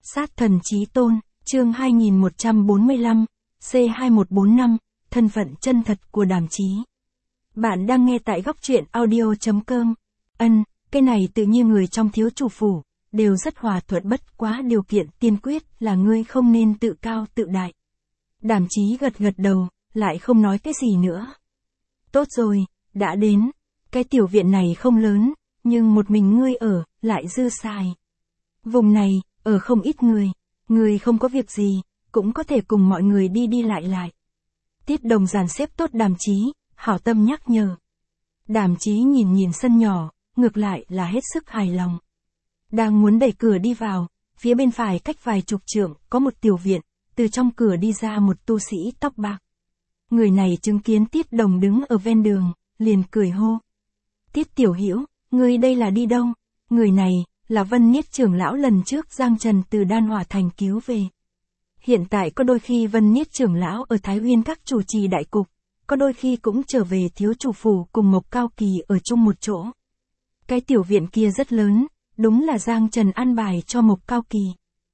Sát thần chí tôn, chương 2145, C2145, thân phận chân thật của Đàm Chí. Bạn đang nghe tại góc truyện audio.com. Cái này tự như người trong thiếu chủ phủ, đều rất hòa thuận, bất quá điều kiện tiên quyết là ngươi không nên tự cao tự đại. Đàm Chí gật gật đầu, lại không nói cái gì nữa. Tốt rồi, đã đến. Cái tiểu viện này không lớn, nhưng một mình ngươi ở, lại dư xài. Vùng này, ở không ít người không có việc gì, cũng có thể cùng mọi người đi đi lại. Tiết Đồng dàn xếp tốt Đàm Chí, hảo tâm nhắc nhở. Đàm Chí nhìn sân nhỏ, ngược lại là hết sức hài lòng. Đang muốn đẩy cửa đi vào, phía bên phải cách vài chục trượng, có một tiểu viện, từ trong cửa đi ra một tu sĩ tóc bạc. Người này chứng kiến Tiết Đồng đứng ở ven đường, liền cười hô. Tiết tiểu hữu, ngươi đây là đi đâu? Người này, là Vân Niết trưởng lão lần trước Giang Trần từ Đan Hỏa Thành cứu về. Hiện tại có đôi khi Vân Niết trưởng lão ở Thái Uyên các chủ trì đại cục, có đôi khi cũng trở về thiếu chủ phủ cùng Mộc Cao Kỳ ở chung một chỗ. Cái tiểu viện kia rất lớn, đúng là Giang Trần an bài cho Mộc Cao Kỳ.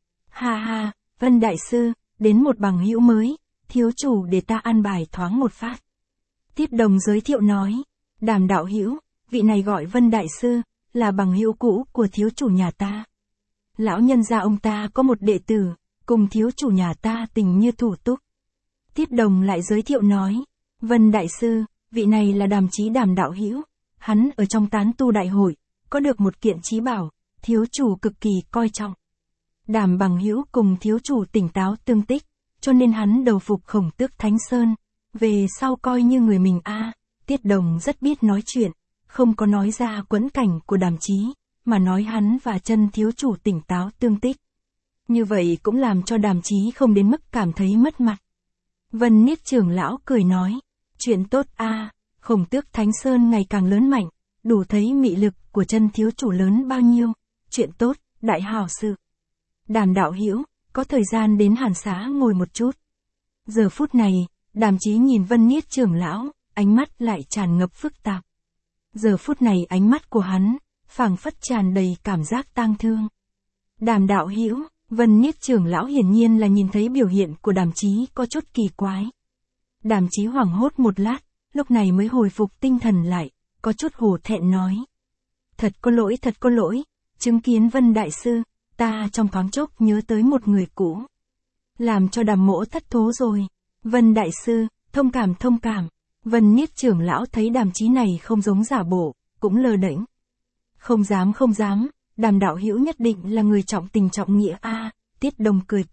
Ha, Vân đại sư, đến một bằng hữu mới, thiếu chủ để ta an bài thoáng một phát. Tiết Đồng giới thiệu nói, Đàm đạo hữu, vị này gọi Vân đại sư, là bằng hữu cũ của thiếu chủ nhà ta. Lão nhân gia ông ta có một đệ tử, cùng thiếu chủ nhà ta tình như thủ túc. Tiết Đồng lại giới thiệu nói, Vân đại sư, vị này là Đàm Chí Đàm đạo hữu, hắn ở trong tán tu đại hội, có được một kiện chí bảo, thiếu chủ cực kỳ coi trọng. Đàm bằng hữu cùng thiếu chủ tỉnh táo tương tích, cho nên hắn đầu phục Khổng Tước Thánh Sơn, về sau coi như người mình Tiết Đồng rất biết nói chuyện, không có nói ra quẫn cảnh của Đàm Chí, mà nói hắn và chân thiếu chủ tỉnh táo tương tích. Như vậy cũng làm cho Đàm Chí không đến mức cảm thấy mất mặt. Vân Niết trưởng lão cười nói, chuyện tốt Khổng Tước Thánh Sơn ngày càng lớn mạnh, đủ thấy mị lực của chân thiếu chủ lớn bao nhiêu, chuyện tốt, đại hảo sự. Đàm đạo hữu, có thời gian đến Hàn Xá ngồi một chút. Giờ phút này, Đàm Chí nhìn Vân Niết trưởng lão, ánh mắt lại tràn ngập phức tạp. Giờ phút này ánh mắt của hắn, phảng phất tràn đầy cảm giác tang thương. Đàm đạo hữu, Vân Niết trưởng lão hiển nhiên là nhìn thấy biểu hiện của Đàm Chí có chút kỳ quái. Đàm Chí hoảng hốt một lát, lúc này mới hồi phục tinh thần lại, có chút hổ thẹn nói. Thật có lỗi, chứng kiến Vân đại sư, ta trong thoáng chốc nhớ tới một người cũ. Làm cho Đàm mỗ thất thố rồi. Vân đại sư, thông cảm. Vân Niết trưởng lão thấy Đàm Chí này không giống giả bộ, cũng lơ đễnh. Không dám, Đàm đạo hữu nhất định là người trọng tình trọng nghĩa Tiết Đồng cười.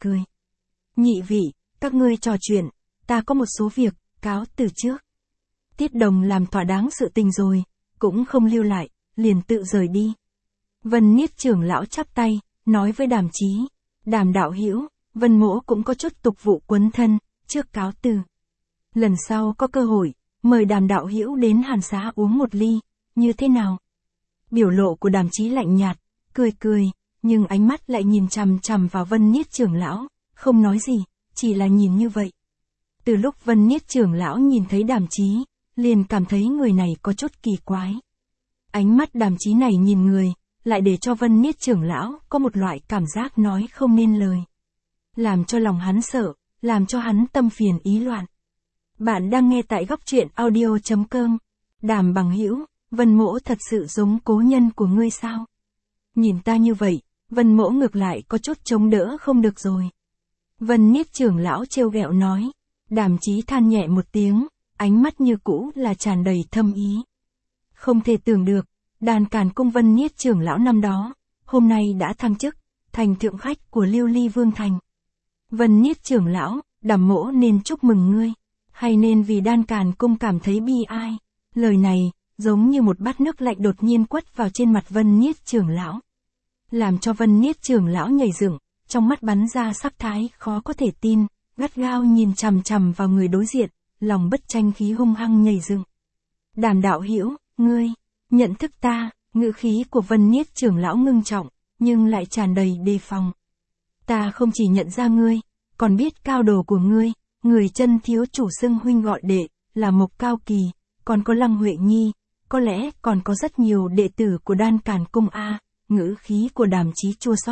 Nhị vị, các ngươi trò chuyện, ta có một số việc, cáo từ trước. Tiết Đồng làm thỏa đáng sự tình rồi, cũng không lưu lại, liền tự rời đi. Vân Niết trưởng lão chắp tay, nói với Đàm Chí, Đàm đạo hữu, Vân mỗ cũng có chút tục vụ quấn thân, trước cáo từ. Lần sau có cơ hội, mời Đàm đạo hữu đến Hàn Xá uống một ly, như thế nào? Biểu lộ của Đàm Chí lạnh nhạt, cười, nhưng ánh mắt lại nhìn chằm vào Vân Niết trưởng lão, không nói gì, chỉ là nhìn như vậy. Từ lúc Vân Niết trưởng lão nhìn thấy Đàm Chí, liền cảm thấy người này có chút kỳ quái. Ánh mắt Đàm Chí này nhìn người, lại để cho Vân Niết trưởng lão có một loại cảm giác nói không nên lời. Làm cho lòng hắn sợ, làm cho hắn tâm phiền ý loạn. Bạn đang nghe tại góc truyện audio.com. Đàm bằng hữu, Vân mỗ thật sự giống cố nhân của ngươi sao? Nhìn ta như vậy, Vân mỗ ngược lại có chút chống đỡ không được rồi. Vân Niết trưởng lão trêu ghẹo nói. Đàm Chí than nhẹ một tiếng, ánh mắt như cũ là tràn đầy thâm ý. Không thể tưởng được, Đan Càn Cung Vân Niết trưởng lão năm đó, hôm nay đã thăng chức, thành thượng khách của Lưu Ly Vương Thành. Vân Niết trưởng lão, Đàm mỗ nên chúc mừng ngươi, hay nên vì Đan Càn Cung cảm thấy bi ai? Lời này, giống như một bát nước lạnh đột nhiên quất vào trên mặt Vân Niết trưởng lão. Làm cho Vân Niết trưởng lão nhảy dựng, trong mắt bắn ra sắc thái khó có thể tin, gắt gao nhìn chằm vào người đối diện, lòng bất tranh khí hung hăng nhảy dựng. Đàm đạo hữu, ngươi, nhận thức ta? Ngữ khí của Vân Niết trưởng lão ngưng trọng, nhưng lại tràn đầy đề phòng. Ta không chỉ nhận ra ngươi, còn biết cao đồ của ngươi, người chân thiếu chủ xưng huynh gọi đệ, là Mộc Cao Kỳ, còn có Lăng Huệ Nhi, có lẽ còn có rất nhiều đệ tử của Đan Càn Cung Ngữ khí của Đàm Chí chua xót,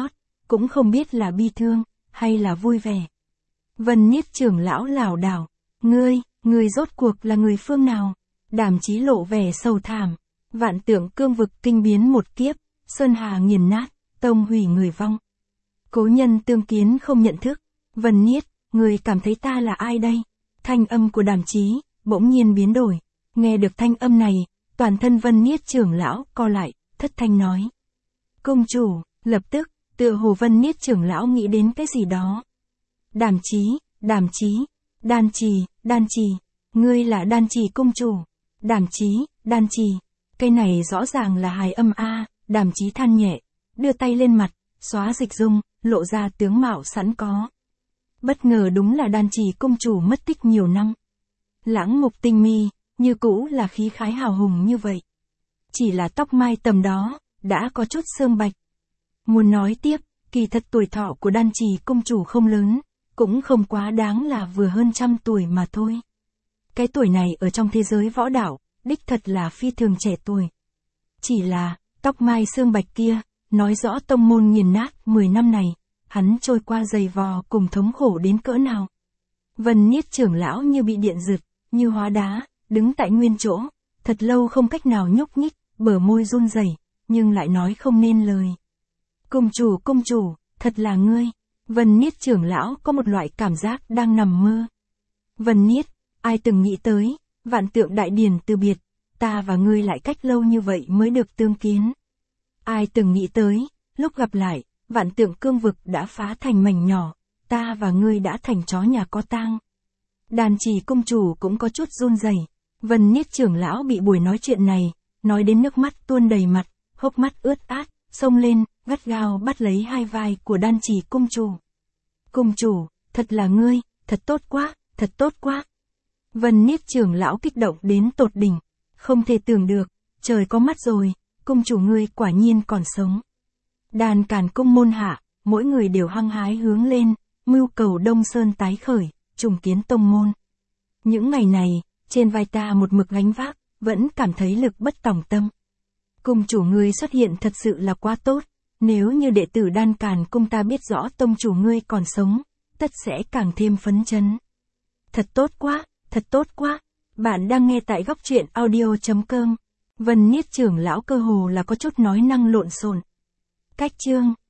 cũng không biết là bi thương, hay là vui vẻ. Vân Niết trưởng lão lảo đảo, ngươi rốt cuộc là người phương nào? Đàm Chí lộ vẻ sầu thảm, vạn tượng cương vực kinh biến một kiếp, sơn hà nghiền nát, tông hủy người vong. Cố nhân tương kiến không nhận thức, Vân Niết, người cảm thấy ta là ai đây? Thanh âm của Đàm Chí bỗng nhiên biến đổi, nghe được thanh âm này, toàn thân Vân Niết trưởng lão co lại, thất thanh nói. Công chủ, lập tức, tựa hồ Vân Niết trưởng lão nghĩ đến cái gì đó. Đàm Chí, Đan Trì, ngươi là Đan Trì công chủ. Đàm Chí, Đan Trì, cái này rõ ràng là hài âm a. Đàm Chí than nhẹ, đưa tay lên mặt, xóa dịch dung, lộ ra tướng mạo sẵn có. Bất ngờ đúng là Đan Trì công chủ mất tích nhiều năm. Lãng mục tinh mi, như cũ là khí khái hào hùng như vậy. Chỉ là tóc mai tầm đó, đã có chút sương bạch. Muốn nói tiếp, kỳ thật tuổi thọ của Đan Trì công chủ không lớn, cũng không quá đáng là vừa hơn 100 tuổi mà thôi. Cái tuổi này ở trong thế giới võ đạo, đích thật là phi thường trẻ tuổi. Chỉ là, tóc mai sương bạch kia, nói rõ tông môn nghiền nát 10 năm này, hắn trôi qua dày vò cùng thống khổ đến cỡ nào. Vân Niết trưởng lão như bị điện giật, như hóa đá, đứng tại nguyên chỗ, thật lâu không cách nào nhúc nhích, bờ môi run rẩy, nhưng lại nói không nên lời. Công chủ, thật là ngươi. Vân Niết trưởng lão có một loại cảm giác đang nằm mơ. Vân Niết, ai từng nghĩ tới, vạn tượng đại điển từ biệt, ta và ngươi lại cách lâu như vậy mới được tương kiến. Ai từng nghĩ tới, lúc gặp lại, vạn tượng cương vực đã phá thành mảnh nhỏ, ta và ngươi đã thành chó nhà có tang. Đàn Trì công chủ cũng có chút run rẩy. Vân Niết trưởng lão bị buổi nói chuyện này, nói đến nước mắt tuôn đầy mặt, hốc mắt ướt át, xông lên, gắt gao bắt lấy hai vai của Đan Trì công chủ. Công chủ, thật là ngươi, thật tốt quá. Vân Niết trưởng lão kích động đến tột đỉnh, không thể tưởng được, trời có mắt rồi, công chủ ngươi quả nhiên còn sống. Đàn Càn cung môn hạ, mỗi người đều hăng hái hướng lên, mưu cầu Đông Sơn tái khởi, trùng kiến tông môn. Những ngày này, trên vai ta một mực gánh vác, vẫn cảm thấy lực bất tòng tâm. Cung chủ ngươi xuất hiện thật sự là quá tốt, nếu như đệ tử Đan Càn cung ta biết rõ tông chủ ngươi còn sống, tất sẽ càng thêm phấn chấn. Thật tốt quá. Bạn đang nghe tại góc truyện audio.com. Vân Niết trưởng lão cơ hồ là có chút nói năng lộn xộn. Cách chương